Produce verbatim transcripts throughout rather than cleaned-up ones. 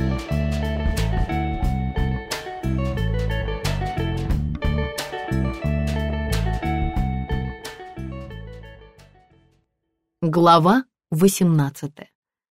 Глава восемнадцатая.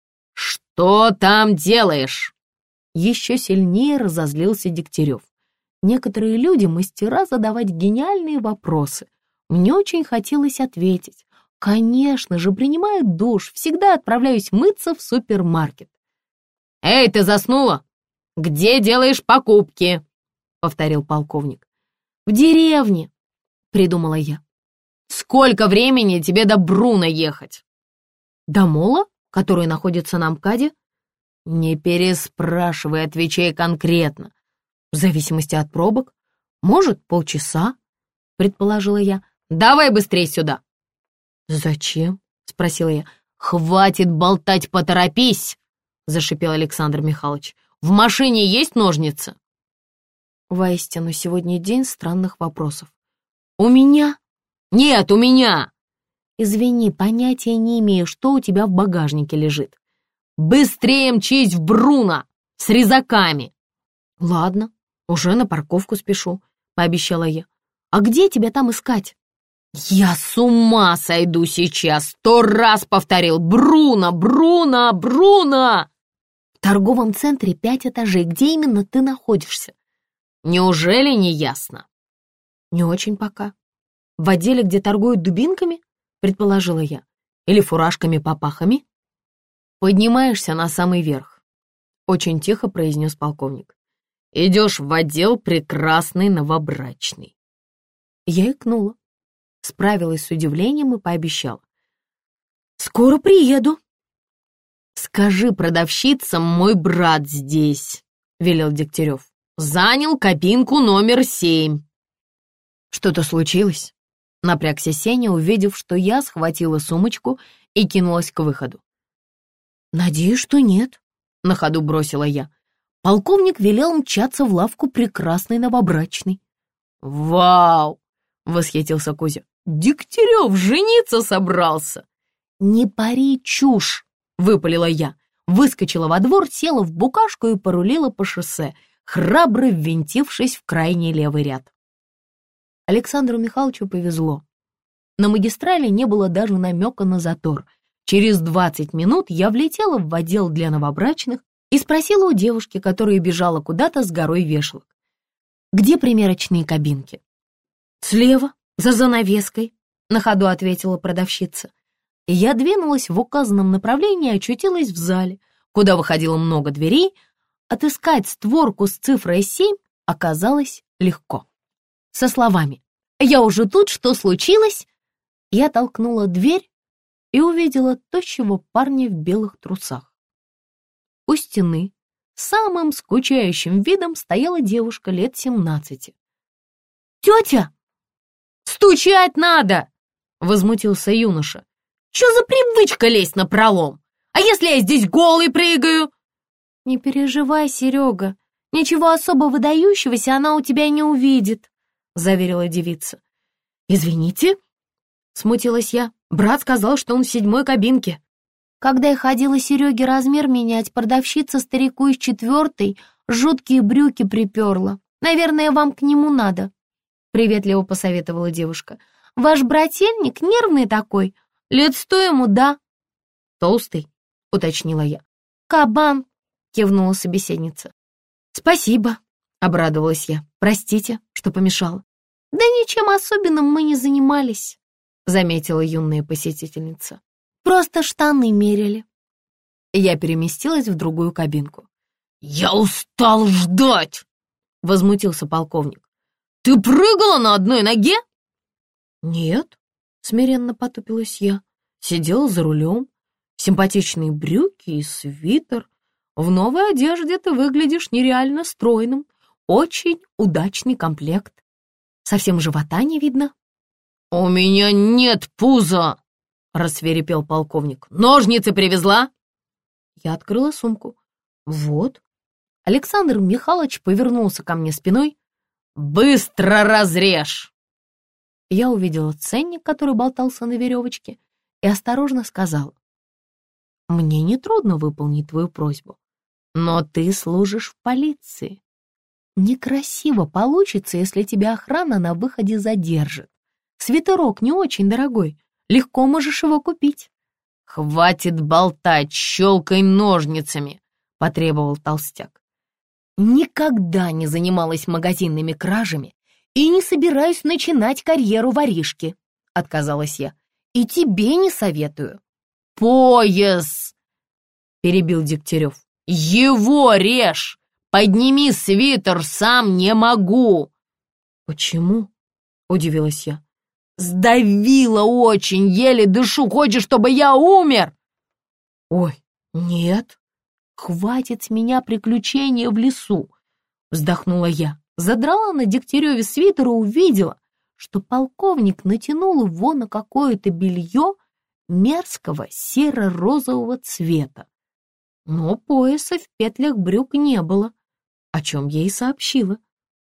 «Что там делаешь?» Еще сильнее разозлился Дегтярев. Некоторые люди мастера задавать гениальные вопросы. Мне очень хотелось ответить. Конечно же, принимаю душ, всегда отправляюсь мыться в супермаркет. «Эй, ты заснула? Где делаешь покупки?» — повторил полковник. «В деревне», — придумала я. «Сколько времени тебе до Бруна ехать?» «До мола, который находится на МКАДе?» «Не переспрашивай, отвечай конкретно. В зависимости от пробок. Может, полчаса», — предположила я. «Давай быстрее сюда». «Зачем?» — спросила я. «Хватит болтать, поторопись!» — зашипел Александр Михайлович. «В машине есть ножницы?» Воистину, сегодня день странных вопросов. «У меня?» «Нет, у меня!» «Извини, понятия не имею, что у тебя в багажнике лежит». «Быстрее мчись в Бруно! С резаками!» «Ладно, уже на парковку спешу», — пообещала я. «А где тебя там искать?» «Я с ума сойду сейчас! Сто раз повторил! Бруно, Бруно, Бруно!» «В торговом центре пять этажей. Где именно ты находишься?» «Неужели не ясно?» «Не очень пока. В отделе, где торгуют дубинками?» — предположила я. «Или фуражками-попахами?» «Поднимаешься на самый верх», — очень тихо произнес полковник. «Идешь в отдел прекрасный новобрачный». Я икнула, справилась с удивлением и пообещала. «Скоро приеду». «Скажи продавщицам, мой брат здесь», — велел Дегтярев. «Занял кабинку номер семь». «Что-то случилось?» — напрягся Сеня, увидев, что я схватила сумочку и кинулась к выходу. «Надеюсь, что нет», — на ходу бросила я. Полковник велел мчаться в лавку прекрасной новобрачной. «Вау!» — восхитился Кузя. «Дегтярев жениться собрался!» «Не пари чушь!» — выпалила я. Выскочила во двор, села в букашку и порулила по шоссе, храбро ввинтившись в крайний левый ряд. Александру Михайловичу повезло. На магистрали не было даже намека на затор. Через двадцать минут я влетела в отдел для новобрачных и спросила у девушки, которая бежала куда-то с горой вешалок. «Где примерочные кабинки?» «Слева, за занавеской», — на ходу ответила продавщица. И я двинулась в указанном направлении и очутилась в зале, куда выходило много дверей. Отыскать створку с цифрой семь оказалось легко. Со словами «Я уже тут, что случилось?» я толкнула дверь и увидела тощего парня в белых трусах. У стены самым скучающим видом стояла девушка лет семнадцати. «Тетя! Стучать надо!» — возмутился юноша. «Чё за привычка лезть напролом? А если я здесь голый прыгаю?» «Не переживай, Серега, ничего особо выдающегося она у тебя не увидит», — заверила девица. «Извините», — смутилась я. «Брат сказал, что он в седьмой кабинке». Когда я ходила Сереге размер менять, продавщица старику из четвертой жуткие брюки приперла. «Наверное, вам к нему надо», — приветливо посоветовала девушка. «Ваш брательник нервный такой. Лет сто ему, да?» «Толстый», — уточнила я. «Кабан», — кивнула собеседница. «Спасибо», — обрадовалась я. «Простите, что помешала». «Да ничем особенным мы не занимались», — заметила юная посетительница. «Просто штаны мерили». Я переместилась в другую кабинку. «Я устал ждать!» — возмутился полковник. «Ты прыгала на одной ноге?» «Нет», — смиренно потупилась я. Сидела за рулем. Симпатичные брюки и свитер. В новой одежде ты выглядишь нереально стройным. Очень удачный комплект. Совсем живота не видно. «У меня нет пуза!» — рассвирепел полковник. «Ножницы привезла?» Я открыла сумку. «Вот». Александр Михайлович повернулся ко мне спиной. «Быстро разрежь!» Я увидела ценник, который болтался на веревочке, и осторожно сказала. «Мне нетрудно выполнить твою просьбу. Но ты служишь в полиции. Некрасиво получится, если тебя охрана на выходе задержит. Свитерок не очень дорогой, легко можешь его купить. «Хватит болтать, щелкай ножницами!» — потребовал толстяк. «Никогда не занималась магазинными кражами и не собираюсь начинать карьеру воришки», — отказалась я. «И тебе не советую». «Пояс!» — перебил Дегтярев. «Его режь! Подними свитер, сам не могу!» «Почему?» — удивилась я. «Сдавило очень, еле дышу, хочешь, чтобы я умер?» «Ой, нет, хватит с меня приключения в лесу», — вздохнула я. Задрала на Дегтяреве свитер и увидела, что полковник натянул его на какое-то белье мерзкого серо-розового цвета. Но пояса в петлях брюк не было, о чем я и сообщила.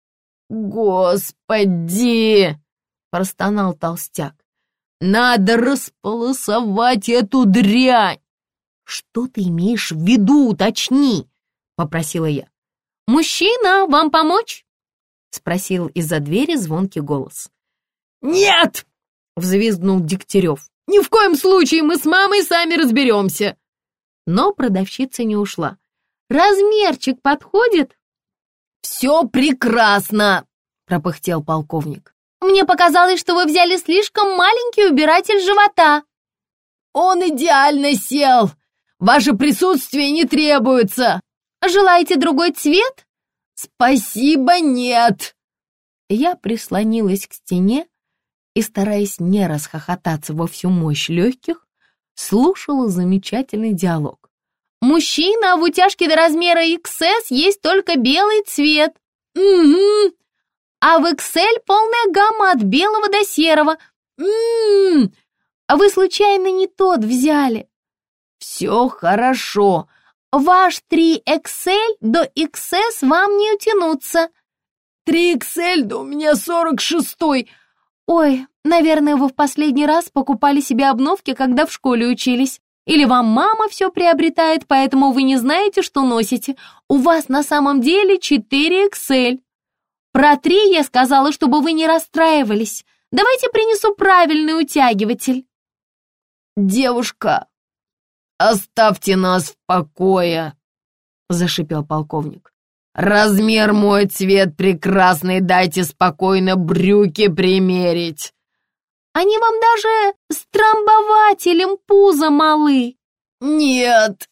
«Господи!» — простонал толстяк. «Надо располосовать эту дрянь!» «Что ты имеешь в виду, уточни?» — попросила я. «Мужчина, вам помочь?» — спросил из-за двери звонкий голос. «Нет!» — взвизгнул Дегтярев. «Ни в коем случае, мы с мамой сами разберемся!» Но продавщица не ушла. «Размерчик подходит?» «Все прекрасно!» — пропыхтел полковник. «Мне показалось, что вы взяли слишком маленький убиратель живота». «Он идеально сел! Ваше присутствие не требуется!» «Желаете другой цвет?» «Спасибо, нет!» Я прислонилась к стене и, стараясь не расхохотаться во всю мощь легких, слушала замечательный диалог. «Мужчина, в утяжке до размера икс эс есть только белый цвет». «Угу. А в икс эль полная гамма от белого до серого. М-м-м. А вы случайно не тот взяли?» «Все хорошо. Ваш три икс эль до икс эс вам не утянуться». «три икс эль, да у меня сорок шестой. «Ой, наверное, вы в последний раз покупали себе обновки, когда в школе учились. Или вам мама все приобретает, поэтому вы не знаете, что носите. У вас на самом деле четыре икс эль. Про три я сказала, чтобы вы не расстраивались. Давайте принесу правильный утягиватель». «Девушка, оставьте нас в покое», — зашипел полковник. «Размер мой, цвет прекрасный, дайте спокойно брюки примерить». «Они вам даже с трамбователем пузо малы». «Нет».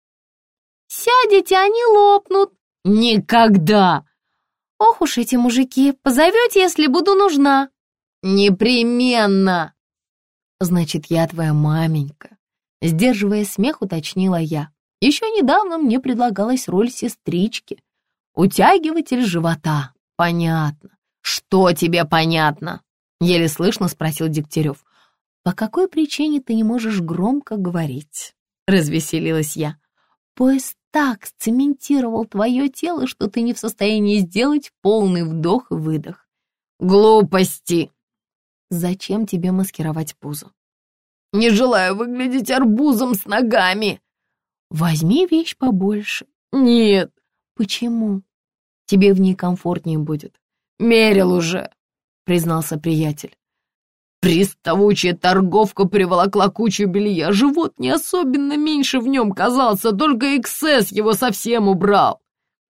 «Сядете, они лопнут». «Никогда». «Ох уж эти мужики, позовете, если буду нужна». «Непременно». «Значит, я твоя маменька», — сдерживая смех, уточнила я. Еще недавно мне предлагалась роль сестрички. «Утягиватель живота. Понятно». «Что тебе понятно?» — еле слышно спросил Дегтярев. «По какой причине ты не можешь громко говорить?» — развеселилась я. «Пояс так сцементировал твое тело, что ты не в состоянии сделать полный вдох и выдох». «Глупости!» «Зачем тебе маскировать пузо?» «Не желаю выглядеть арбузом с ногами». «Возьми вещь побольше». «Нет». «Почему? Тебе в ней комфортнее будет». «Мерил уже», — признался приятель. «Приставучая торговка приволокла кучу белья. Живот не особенно меньше в нем казался, только икс эс его совсем убрал».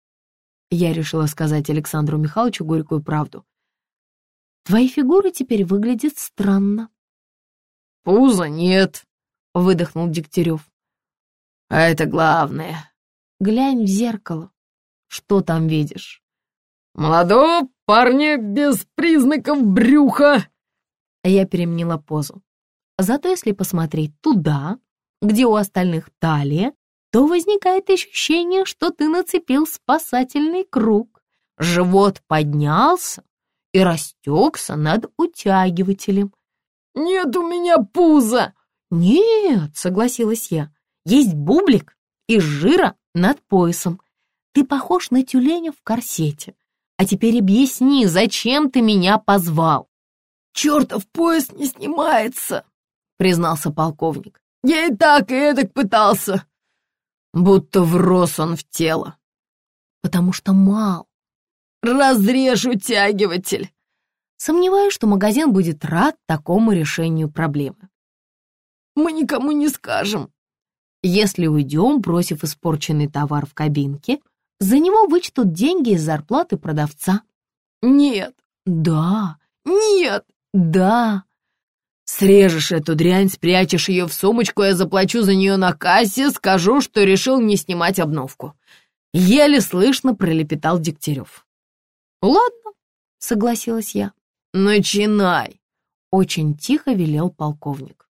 Я решила сказать Александру Михайловичу горькую правду. «Твои фигуры теперь выглядят странно». «Пуза нет», — выдохнул Дегтярев. «А это главное». «Глянь в зеркало. Что там видишь?» «Молодого парня без признаков брюха». Я переменила позу. Зато если посмотреть туда, где у остальных талия, то возникает ощущение, что ты нацепил спасательный круг. Живот поднялся и растекся над утягивателем. «Нет у меня пуза!» «Нет», — согласилась я, — «есть бублик из жира над поясом. Ты похож на тюленя в корсете. А теперь объясни, зачем ты меня позвал?» «Чертов пояс не снимается», — признался полковник. «Я и так, и эдак пытался. будто врос он в тело. Потому что мал. Разрежь утягиватель. Сомневаюсь, что магазин будет рад такому решению проблемы. Мы никому не скажем. Если уйдем, бросив испорченный товар в кабинке, за него вычтут деньги из зарплаты продавца. Нет. Да. Нет. Да. Срежешь эту дрянь, спрячешь ее в сумочку, я заплачу за нее на кассе, скажу, что решил не снимать обновку. Еле слышно пролепетал Дегтярев. Ладно, согласилась я. Начинай. Очень тихо велел полковник.